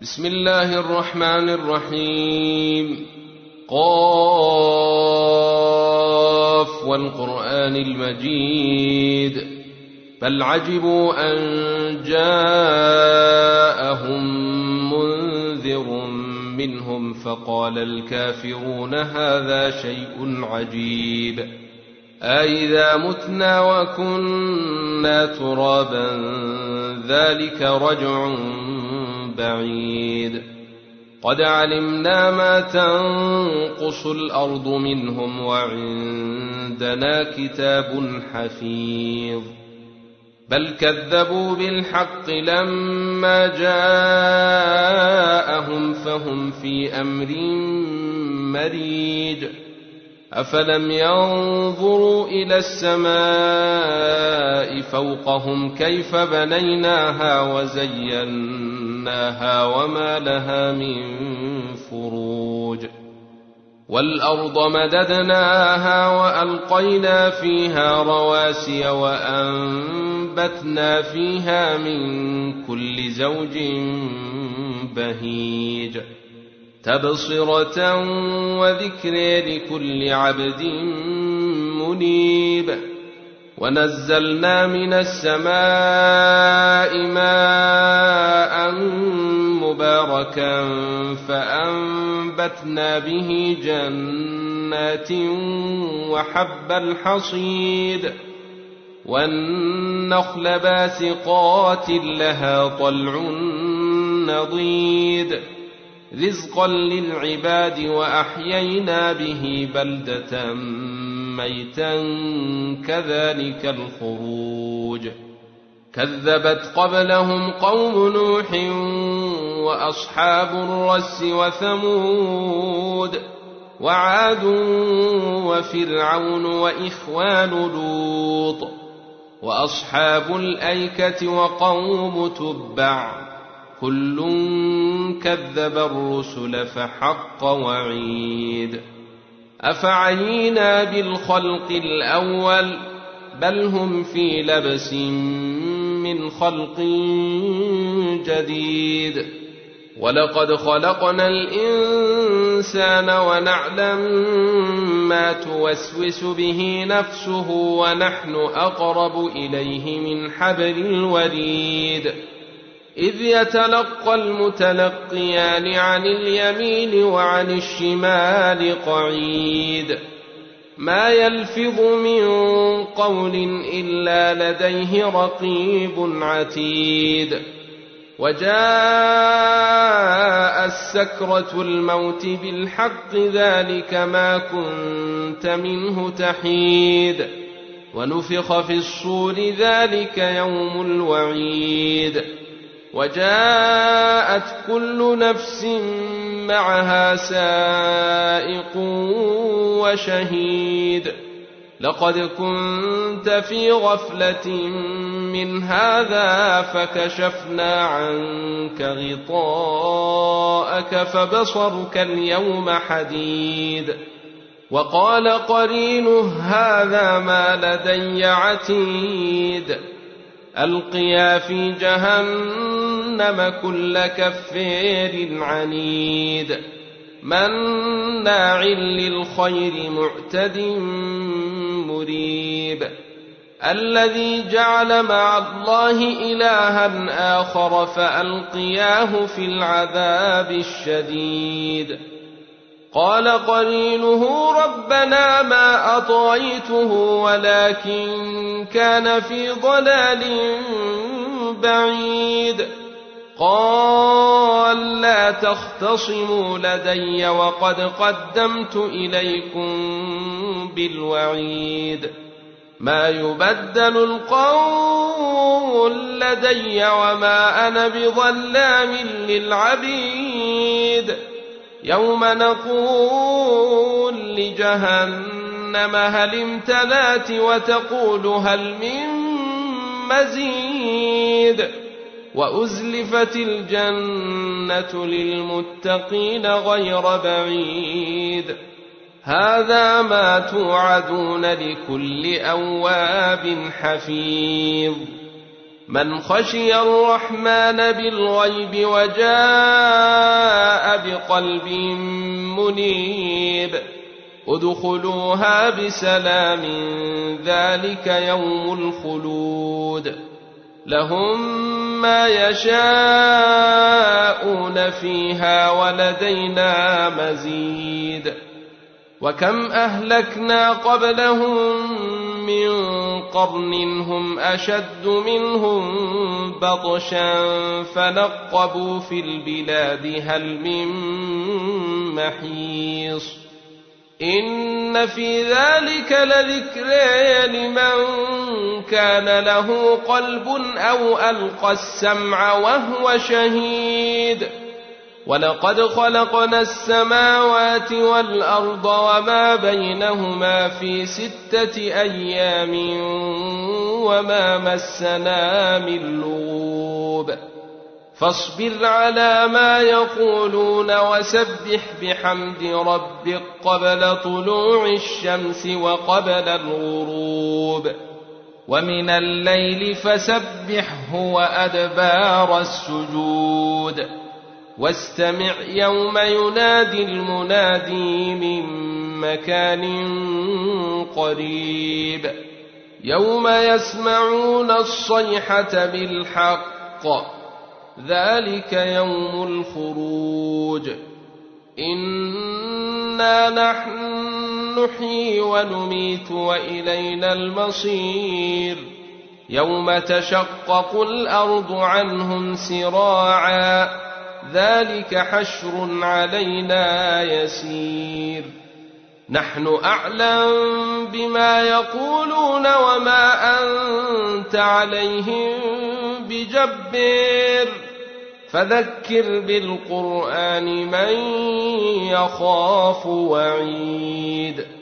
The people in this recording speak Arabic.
بسم الله الرحمن الرحيم. قاف والقرآن المجيد بل عجبوا أن جاءهم منذر منهم فقال الكافرون هذا شيء عجيب أإذا متنا وكنا ترابا ذلك رجع بعيد قد علمنا ما تنقص الأرض منهم وعندنا كتاب حفيظ بل كذبوا بالحق لما جاءهم فهم في أمر مريج أفلم ينظروا إلى السماء فوقهم كيف بنيناها وزيناها وما لها من فروج والأرض مددناها وألقينا فيها رواسي وأنبتنا فيها من كل زوج بهيج تبصرة وذكر لكل عبد منيب ونزلنا من السماء ماء مباركا فأنبتنا به جنات وحب الحصيد والنخل باسقات لها طلع نضيد رزقا للعباد وأحيينا به بلدة ميتا كذلك الخروج كذبت قبلهم قوم نوح وأصحاب الرس وثمود وعاد وفرعون وإخوان لوط وأصحاب الأيكة وقوم تبع كل كذب الرسل فحق وعيد أفعينا بالخلق الأول بل هم في لبس من خلق جديد ولقد خلقنا الإنسان ونعلم ما توسوس به نفسه ونحن أقرب إليه من حبل الوريد إذ يتلقى المتلقيان عن اليمين وعن الشمال قعيد ما يلفظ من قول إلا لديه رقيب عتيد وجاء السكرة الموت بالحق ذلك ما كنت منه تحيد ونفخ في الصور ذلك يوم الوعيد وجاءت كل نفس معها سائق وشهيد لقد كنت في غفلة من هذا فكشفنا عنك غطاءك فبصرك اليوم حديد وقال قرينه هذا ما لدي عتيد ألقيا في جهنم كل كفار عنيد مناع للخير معتد مريب الذي جعل مع الله إلها آخر فألقياه في العذاب الشديد قال قرينه ربنا ما أطغيته ولكن كان في ضلال بعيد قال لا تختصموا لدي وقد قدمت إليكم بالوعيد ما يبدل القول لدي وما أنا بظلام للعبيد يوم نقول لجهنم هل امتلأت وتقول هل من مزيد وأزلفت الجنة للمتقين غير بعيد هذا ما توعدون لكل أواب حفيظ من خشي الرحمن بالغيب وجاء بقلب منيب ادخلوها بسلام ذلك يوم الخلود لهم ما يشاءون فيها ولدينا مزيد وكم أهلكنا قبلهم من قرن هم أشد منهم بطشا فنقبوا في البلاد هل من محيص إن في ذلك لذكرى لمن كان له قلب أو ألقى السمع وهو شهيد ولقد خلقنا السماوات والأرض وما بينهما في 6 أيام وما مسنا من لغوب فاصبر على ما يقولون وسبح بحمد ربك قبل طلوع الشمس وقبل الغروب ومن الليل فسبحه وأدبار السجود واستمع يوم ينادي المنادي من مكان قريب يوم يسمعون الصيحة بالحق ذلك يوم الخروج إنا نحن نحيي ونميت وإلينا المصير يوم تشقق الأرض عنهم سراعا ذلك حشر علينا يسير نحن أعلم بما يقولون وما أنت عليهم بجبار فذكر بالقرآن من يخاف وعيد